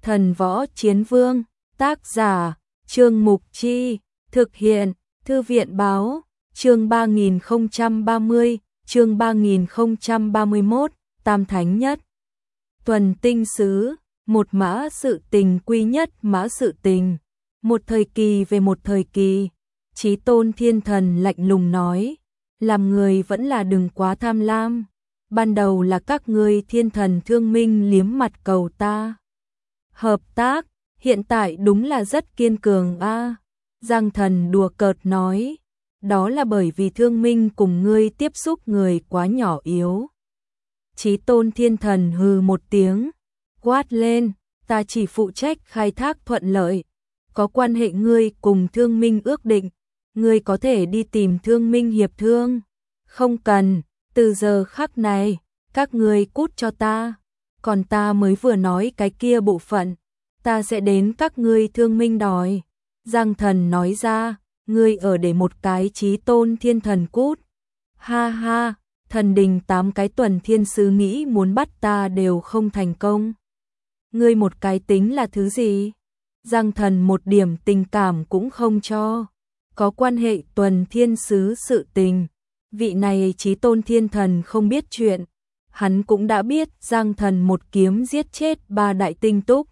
Thần Võ Chiến Vương, tác giả, Trương Mục Chi, thực hiện, Thư viện Báo, chương 3030, chương 3031, Tam Thánh Nhất. Tuần Tinh Sứ, một mã sự tình quy nhất mã sự tình, một thời kỳ về một thời kỳ. Chí Tôn Thiên Thần lạnh lùng nói, làm người vẫn là đừng quá tham lam. Ban đầu là các ngươi thiên thần thương minh liếm mặt cầu ta hợp tác, hiện tại đúng là rất kiên cường a. Giang Thần đùa cợt nói, đó là bởi vì thương minh cùng ngươi tiếp xúc người quá nhỏ yếu. Chí Tôn Thiên Thần hừ một tiếng, quát lên, ta chỉ phụ trách khai thác thuận lợi, có quan hệ ngươi cùng thương minh ước định, ngươi có thể đi tìm thương minh hiệp thương. Không cần, từ giờ khắc này, các ngươi cút cho ta, còn ta mới vừa nói cái kia bộ phận, ta sẽ đến các ngươi thương minh đòi. Giang Thần nói ra, ngươi ở để một cái Chí Tôn Thiên Thần cút. Ha ha, thần đình 8 cái tuần thiên sứ nghĩ muốn bắt ta đều không thành công. Ngươi một cái tính là thứ gì? Giang Thần một điểm tình cảm cũng không cho. Có quan hệ tuần thiên sứ sự tình, vị này Chí Tôn Thiên Thần không biết chuyện. Hắn cũng đã biết Giang Thần một kiếm giết chết 3 đại tinh túc.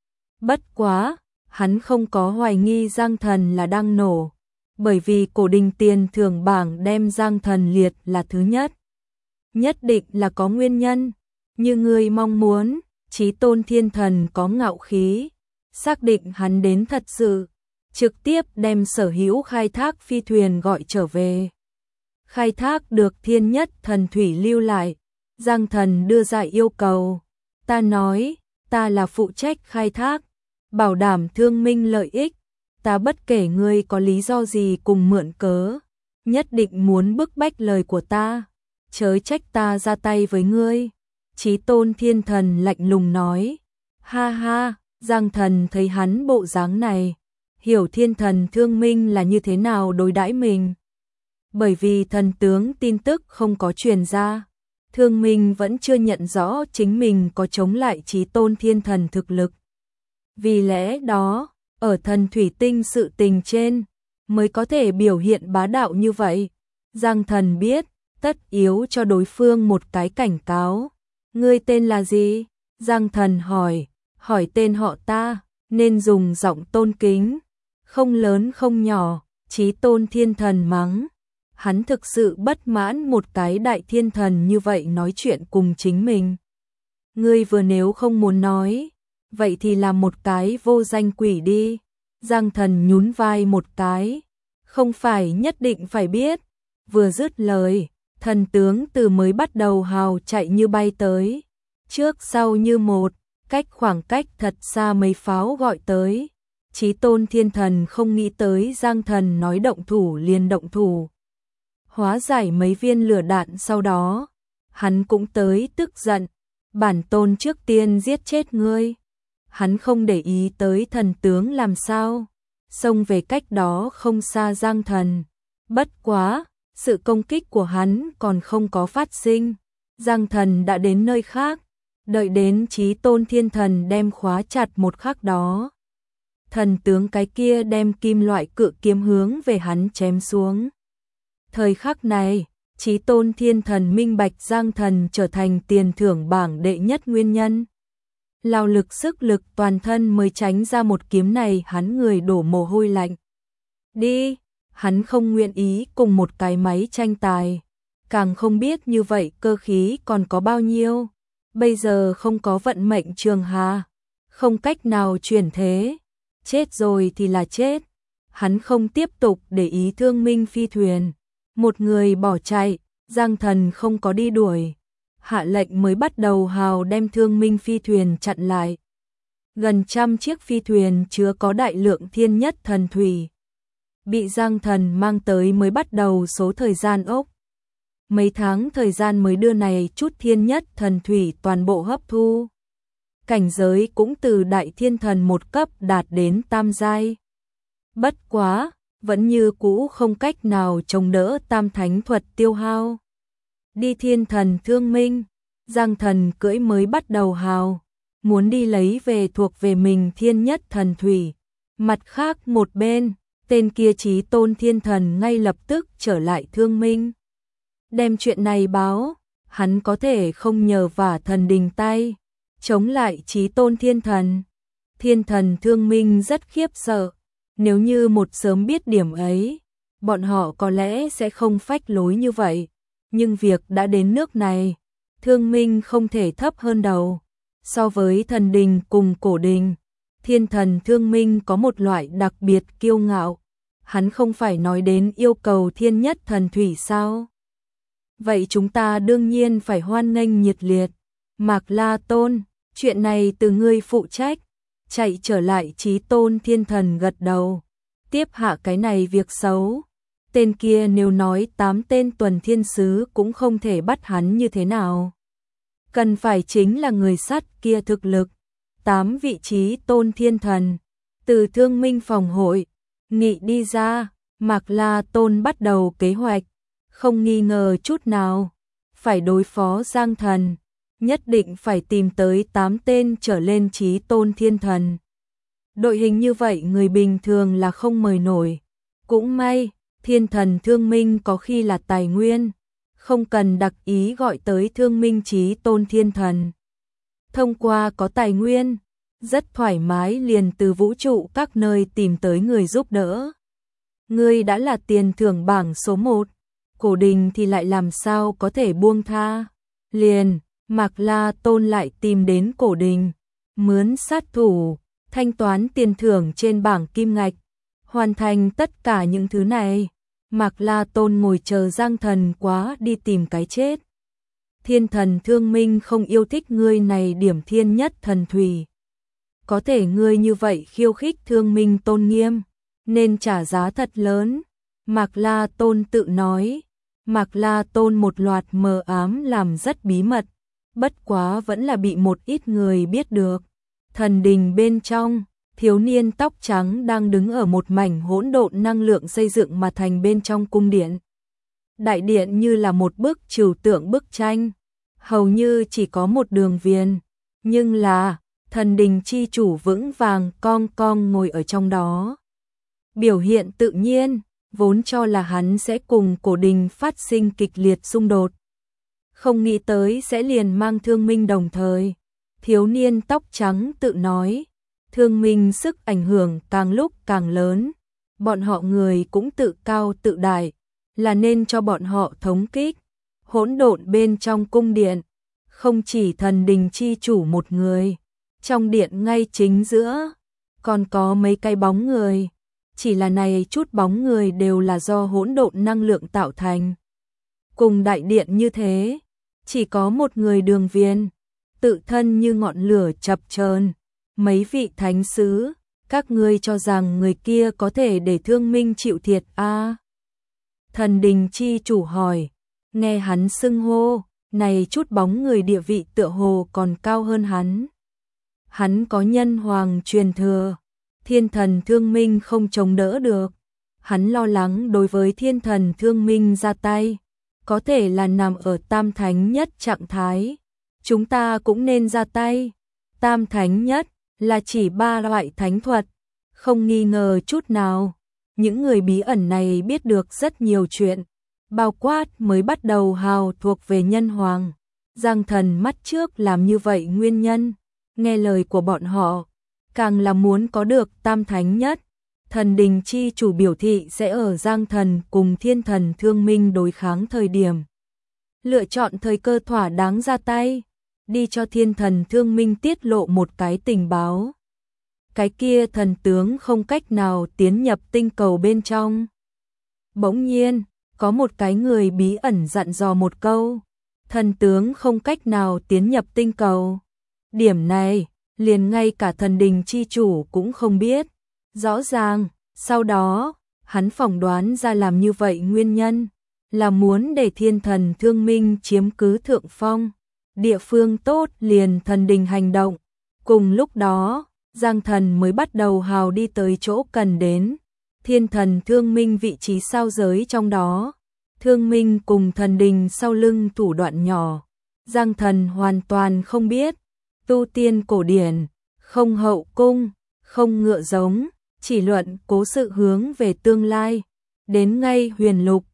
Bất quá, hắn không có hoài nghi Giang Thần là đang nổ, bởi vì cổ đình tiền thưởng bảng đem Giang Thần liệt là thứ nhất. Nhất định là có nguyên nhân, như ngươi mong muốn. Chí Tôn Thiên Thần có ngạo khí, xác định hắn đến thật sự, trực tiếp đem sở hữu khai thác phi thuyền gọi trở về. Khai thác được thiên nhất thần thủy lưu lại, Giang Thần đưa ra yêu cầu. Ta nói, ta là phụ trách khai thác, bảo đảm thương minh lợi ích, ta bất kể ngươi có lý do gì cùng mượn cớ, nhất định muốn bức bách lời của ta, chớ trách ta ra tay với ngươi. Chí Tôn Thiên Thần lạnh lùng nói, ha ha. Giang Thần thấy hắn bộ dáng này, hiểu thiên thần thương minh là như thế nào đối đãi mình. Bởi vì thần tướng tin tức không có truyền ra, thương minh vẫn chưa nhận rõ chính mình có chống lại Chí Tôn Thiên Thần thực lực. Vì lẽ đó, ở thần thủy tinh sự tình trên, mới có thể biểu hiện bá đạo như vậy. Giang Thần biết, tất yếu cho đối phương một cái cảnh cáo. Ngươi tên là gì? Giang Thần hỏi tên họ ta, nên dùng giọng tôn kính, không lớn không nhỏ. Chí Tôn Thiên Thần mắng, hắn thực sự bất mãn một cái đại thiên thần như vậy nói chuyện cùng chính mình. Ngươi vừa nếu không muốn nói, vậy thì làm một cái vô danh quỷ đi. Giang Thần nhún vai một cái, không phải nhất định phải biết. Vừa dứt lời, thần tướng từ mới bắt đầu hào chạy như bay tới, trước sau như một, khoảng cách thật xa mấy pháo gọi tới. Chí Tôn Thiên Thần không nghĩ tới Giang Thần nói động thủ liền động thủ. Hóa giải mấy viên lửa đạn sau đó, hắn cũng tới tức giận, bản tôn trước tiên giết chết ngươi. Hắn không để ý tới thần tướng làm sao, xông về cách đó không xa Giang Thần. Bất quá, sự công kích của hắn còn không có phát sinh, Giang Thần đã đến nơi khác. Đợi đến Chí Tôn Thiên Thần đem khóa chặt một khắc đó, thần tướng cái kia đem kim loại cự kiếm hướng về hắn chém xuống. Thời khắc này, Chí Tôn Thiên Thần minh bạch Giang Thần trở thành tiền thưởng bảng đệ nhất nguyên nhân. Lao lực sức lực toàn thân mới tránh ra một kiếm này, hắn người đổ mồ hôi lạnh. Đi, hắn không nguyện ý cùng một cái máy tranh tài, càng không biết như vậy cơ khí còn có bao nhiêu. Bây giờ không có vận mệnh trường hà, không cách nào chuyển thế, chết rồi thì là chết. Hắn không tiếp tục để ý thương minh phi thuyền, một người bỏ chạy. Giang Thần không có đi đuổi, hạ lệnh mới bắt đầu hào đem thương minh phi thuyền chặn lại. Gần 100 chiếc phi thuyền chứa có đại lượng thiên nhất thần thủy, bị Giang Thần mang tới mới bắt đầu số thời gian ốc. Mấy tháng thời gian mới đưa này chút thiên nhất thần thủy toàn bộ hấp thu. Cảnh giới cũng từ đại thiên thần một cấp đạt đến tam giai. Bất quá, vẫn như cũ không cách nào chống đỡ tam thánh thuật tiêu hao. Đi thiên thần thương minh, Giang Thần cưỡi mới bắt đầu hào. muốn đi lấy về thuộc về mình thiên nhất thần thủy. Mặt khác một bên, tên kia Chí Tôn Thiên Thần ngay lập tức trở lại Thương Minh. Đem chuyện này báo, hắn có thể không nhờ vả thần đình tay, chống lại Chí Tôn Thiên Thần. Thiên Thần Thương Minh rất khiếp sợ, nếu như một sớm biết điểm ấy, bọn họ có lẽ sẽ không phách lối như vậy, nhưng việc đã đến nước này, Thương Minh không thể thấp hơn đầu. So với thần đình cùng cổ đình, Thiên Thần Thương Minh có một loại đặc biệt kiêu ngạo, hắn không phải nói đến yêu cầu thiên nhất thần thủy sao? Vậy chúng ta đương nhiên phải hoan nghênh nhiệt liệt. Mạc La Tôn, chuyện này từ ngươi phụ trách. Chạy trở lại Chí Tôn Thiên Thần gật đầu. Tiếp hạ cái này việc xấu. Tên kia nếu nói 8 tên tuần thiên sứ cũng không thể bắt hắn như thế nào. Cần phải chính là người sắt kia thực lực. 8 vị Chí Tôn Thiên Thần. Từ Thương Minh phòng hội, nghị đi ra, Mạc La Tôn bắt đầu kế hoạch. Không nghi ngờ chút nào. Phải đối phó Giang Thần. Nhất định phải tìm tới 8 tên trở lên Chí Tôn Thiên Thần. Đội hình như vậy người bình thường là không mời nổi. Cũng may, Thiên Thần Thương Minh có khi là tài nguyên, không cần đặc ý gọi tới Thương Minh Chí Tôn Thiên Thần. Thông qua có tài nguyên, rất thoải mái liền từ vũ trụ các nơi tìm tới người giúp đỡ. Ngươi đã là tiền thưởng bảng số 1, cổ đình thì lại làm sao có thể buông tha. Liền, Mạc La Tôn lại tìm đến cổ đình, mướn sát thủ, thanh toán tiền thưởng trên bảng kim ngạch. Hoàn thành tất cả những thứ này, Mạc La Tôn ngồi chờ Giang Thần quá đi tìm cái chết. Thiên Thần Thương Minh không yêu thích ngươi này điểm thiên nhất thần thủy. Có thể ngươi như vậy khiêu khích Thương Minh tôn nghiêm, nên trả giá thật lớn. Mạc La Tôn tự nói. Mạc La Tôn một loạt mờ ám làm rất bí mật, bất quá vẫn là bị một ít người biết được. Thần đình bên trong, thiếu niên tóc trắng đang đứng ở một mảnh hỗn độn năng lượng xây dựng mà thành bên trong cung điện. Đại điện như là một bức trừu tượng bức tranh, hầu như chỉ có một đường viền, nhưng là thần đình chi chủ vững vàng cong cong ngồi ở trong đó. Biểu hiện tự nhiên, vốn cho là hắn sẽ cùng cổ đình phát sinh kịch liệt xung đột. Không nghĩ tới sẽ liền mang Thương Minh đồng thời. Thiếu niên tóc trắng tự nói, Thương Minh sức ảnh hưởng càng lúc càng lớn, bọn họ người cũng tự cao tự đại, là nên cho bọn họ thống kích. Hỗn độn bên trong cung điện, không chỉ thần đình chi chủ một người, trong điện ngay chính giữa, còn có mấy cái bóng người, chỉ là này chút bóng người đều là do hỗn độn năng lượng tạo thành. Cùng đại điện như thế, chỉ có một người đường viền, tự thân như ngọn lửa chập chờn. Mấy vị thánh sứ, các ngươi cho rằng người kia có thể để Thương Minh chịu thiệt à? Thần đình chi chủ hỏi, nghe hắn xưng hô, này chút bóng người địa vị tựa hồ còn cao hơn hắn. Hắn có nhân hoàng truyền thừa, Thiên Thần Thương Minh không chống đỡ được. Hắn lo lắng đối với Thiên Thần Thương Minh ra tay, có thể là nằm ở tam thánh nhất trạng thái. Chúng ta cũng nên ra tay. Tam thánh nhất là chỉ 3 loại thánh thuật, không nghi ngờ chút nào. Những người bí ẩn này biết được rất nhiều chuyện, bao quát mới bắt đầu hào thuộc về nhân hoàng. Giang Thần mắt trước làm như vậy nguyên nhân, nghe lời của bọn họ, càng là muốn có được tam thánh nhất. Thần đình chi chủ biểu thị sẽ ở Giang Thần cùng Thiên Thần Thương Minh đối kháng thời điểm, lựa chọn thời cơ thỏa đáng ra tay, đi cho Thiên Thần Thương Minh tiết lộ một cái tình báo. Cái kia thần tướng không cách nào tiến nhập tinh cầu bên trong. Bỗng nhiên, có một cái người bí ẩn dặn dò một câu, thần tướng không cách nào tiến nhập tinh cầu. Điểm này, liền ngay cả thần đình chi chủ cũng không biết. Rõ ràng, sau đó, hắn phỏng đoán ra làm như vậy nguyên nhân, là muốn để Thiên Thần Thương Minh chiếm cứ thượng phong. Địa phương tốt liền thần đình hành động. Cùng lúc đó, Giang Thần mới bắt đầu hào đi tới chỗ cần đến. Thiên Thần Thương Minh vị trí sao giới trong đó. Thương Minh cùng thần đình sau lưng thủ đoạn nhỏ. Giang Thần hoàn toàn không biết. tu tiên cổ điển, không hậu cung, không ngựa giống, chỉ luận cố sự hướng về tương lai. Đến ngay huyền lục,